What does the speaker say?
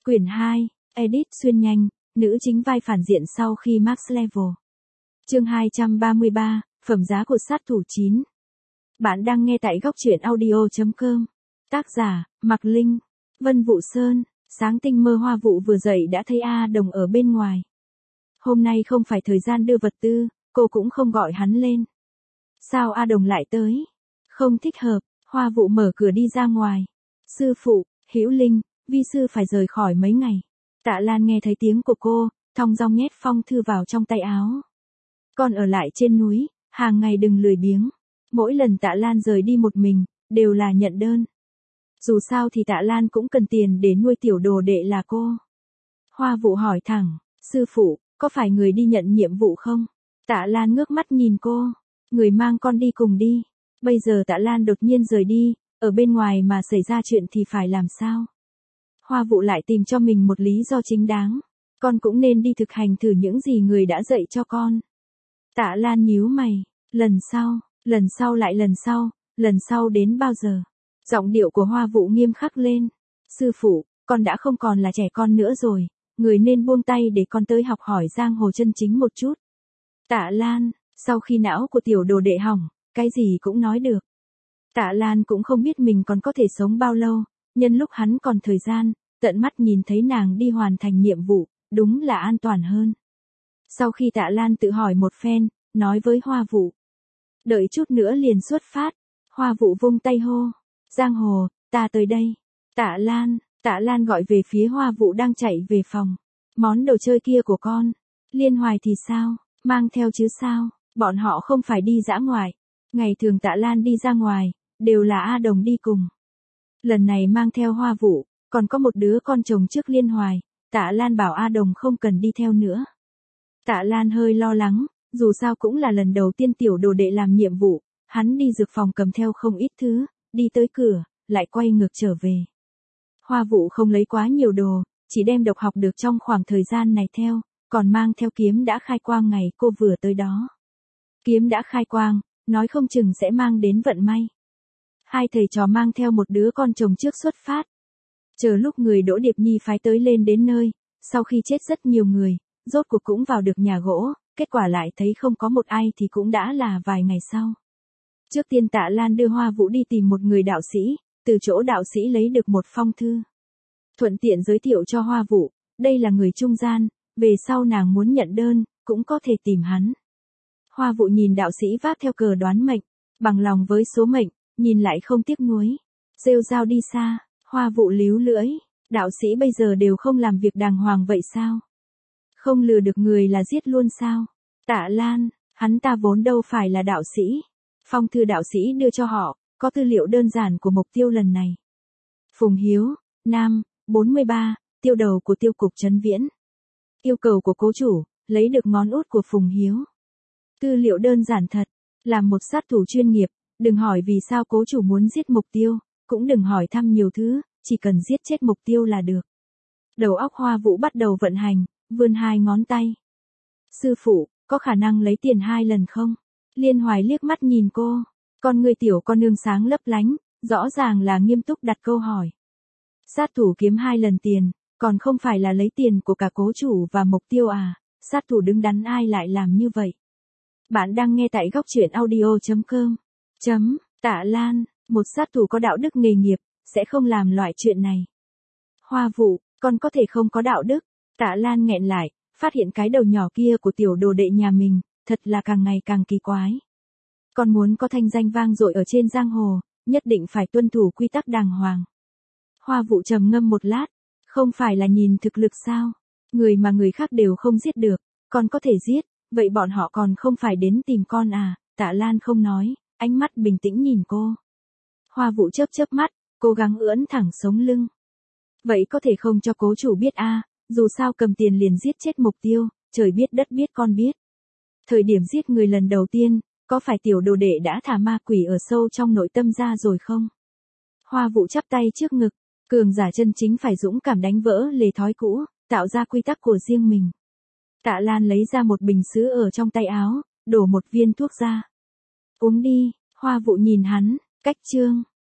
Quyển 2, Edit xuyên nhanh, nữ chính vai phản diện sau khi max level. Chương 233, phẩm giá của sát thủ 9. Bạn đang nghe tại góc truyện audio.com. Tác giả, Mạc Linh, Vân Vũ Sơn. Sáng tinh mơ Hoa Vũ vừa dậy đã thấy A Đồng ở bên ngoài. Hôm nay không phải thời gian đưa vật tư, cô cũng không gọi hắn lên. Sao A Đồng lại tới? Không thích hợp, Hoa Vũ mở cửa đi ra ngoài. Sư phụ, Hữu Linh, vi sư phải rời khỏi mấy ngày. Tạ Lan nghe thấy tiếng của cô, thong dong nhét phong thư vào trong tay áo. Con ở lại trên núi, hàng ngày đừng lười biếng. Mỗi lần Tạ Lan rời đi một mình, đều là nhận đơn. Dù sao thì Tạ Lan cũng cần tiền để nuôi tiểu đồ đệ là cô. Hoa Vũ hỏi thẳng, sư phụ, có phải người đi nhận nhiệm vụ không? Tạ Lan ngước mắt nhìn cô, người mang con đi cùng đi. Bây giờ Tạ Lan đột nhiên rời đi, ở bên ngoài mà xảy ra chuyện thì phải làm sao? Hoa Vũ lại tìm cho mình một lý do chính đáng. Con cũng nên đi thực hành thử những gì người đã dạy cho con. Tạ Lan nhíu mày, lần sau lại lần sau đến bao giờ? Giọng điệu của Hoa Vũ nghiêm khắc lên. Sư phụ, con đã không còn là trẻ con nữa rồi, người nên buông tay để con tới học hỏi giang hồ chân chính một chút. Tạ Lan, sau khi não của tiểu đồ đệ hỏng, cái gì cũng nói được. Tạ Lan cũng không biết mình còn có thể sống bao lâu, nhân lúc hắn còn thời gian, tận mắt nhìn thấy nàng đi hoàn thành nhiệm vụ, đúng là an toàn hơn. Sau khi Tạ Lan tự hỏi một phen, nói với Hoa Vũ. Đợi chút nữa liền xuất phát. Hoa Vũ vung tay hô. Giang hồ, ta tới đây. Tạ Lan gọi về phía Hoa Vũ đang chạy về phòng. Món đồ chơi kia của con. Liên Hoài thì sao, mang theo chứ sao, bọn họ không phải đi dã ngoại. Ngày thường Tạ Lan đi ra ngoài, đều là A Đồng đi cùng. Lần này mang theo Hoa Vũ, còn có một đứa con chồng trước Liên Hoài, Tạ Lan bảo A Đồng không cần đi theo nữa. Tạ Lan hơi lo lắng, dù sao cũng là lần đầu tiên tiểu đồ đệ làm nhiệm vụ, hắn đi dược phòng cầm theo không ít thứ, đi tới cửa, lại quay ngược trở về. Hoa Vũ không lấy quá nhiều đồ, chỉ đem độc học được trong khoảng thời gian này theo, còn mang theo kiếm đã khai quang ngày cô vừa tới đó. Kiếm đã khai quang, nói không chừng sẽ mang đến vận may. Hai thầy trò mang theo một đứa con chồng trước xuất phát. Chờ lúc người Đỗ Điệp Nhi phái tới lên đến nơi, sau khi chết rất nhiều người, rốt cuộc cũng vào được nhà gỗ, kết quả lại thấy không có một ai thì cũng đã là vài ngày sau. Trước tiên Tạ Lan đưa Hoa Vũ đi tìm một người đạo sĩ, từ chỗ đạo sĩ lấy được một phong thư. Thuận tiện giới thiệu cho Hoa Vũ, đây là người trung gian, về sau nàng muốn nhận đơn, cũng có thể tìm hắn. Hoa Vũ nhìn đạo sĩ vác theo cờ đoán mệnh, bằng lòng với số mệnh, nhìn lại không tiếc nuối. Rêu rao đi xa, Hoa Vũ líu lưỡi, đạo sĩ bây giờ đều không làm việc đàng hoàng vậy sao? Không lừa được người là giết luôn sao? Tạ Lan, hắn ta vốn đâu phải là đạo sĩ. Phong thư đạo sĩ đưa cho họ, có tư liệu đơn giản của mục tiêu lần này. Phùng Hiếu, nam, 43, tiêu đầu của tiêu cục Trấn Viễn. Yêu cầu của cố chủ, lấy được ngón út của Phùng Hiếu. Tư liệu đơn giản thật, làm một sát thủ chuyên nghiệp, đừng hỏi vì sao cố chủ muốn giết mục tiêu, cũng đừng hỏi thăm nhiều thứ, chỉ cần giết chết mục tiêu là được. Đầu óc Hoa Vũ bắt đầu vận hành, vươn hai ngón tay. Sư phụ, có khả năng lấy tiền 2 lần không? Liên Hoài liếc mắt nhìn cô, con người tiểu con nương sáng lấp lánh, rõ ràng là nghiêm túc đặt câu hỏi. Sát thủ kiếm 2 lần tiền, còn không phải là lấy tiền của cả cố chủ và mục tiêu à? Sát thủ đứng đắn ai lại làm như vậy? Bạn đang nghe tại góc truyện audio.com. Tạ Lan, một sát thủ có đạo đức nghề nghiệp, sẽ không làm loại chuyện này. Hoa Vũ, con có thể không có đạo đức. Tạ Lan nghẹn lại, phát hiện cái đầu nhỏ kia của tiểu đồ đệ nhà mình, thật là càng ngày càng kỳ quái. Con muốn có thanh danh vang dội ở trên giang hồ, nhất định phải tuân thủ quy tắc đàng hoàng. Hoa Vũ trầm ngâm một lát, không phải là nhìn thực lực sao? Người mà người khác đều không giết được, con có thể giết, vậy bọn họ còn không phải đến tìm con à? Tạ Lan không nói, ánh mắt bình tĩnh nhìn cô. Hoa Vũ chớp chớp mắt, cố gắng ưỡn thẳng sống lưng. Vậy có thể không cho cố chủ biết à, dù sao cầm tiền liền giết chết mục tiêu, trời biết đất biết con biết. Thời điểm giết người lần đầu tiên, có phải tiểu đồ đệ đã thả ma quỷ ở sâu trong nội tâm ra rồi không? Hoa Vũ chắp tay trước ngực, cường giả chân chính phải dũng cảm đánh vỡ lề thói cũ, tạo ra quy tắc của riêng mình. Tạ Lan lấy ra một bình sứ ở trong tay áo, đổ một viên thuốc ra. Uống đi, Hoa Vũ nhìn hắn, cách chương.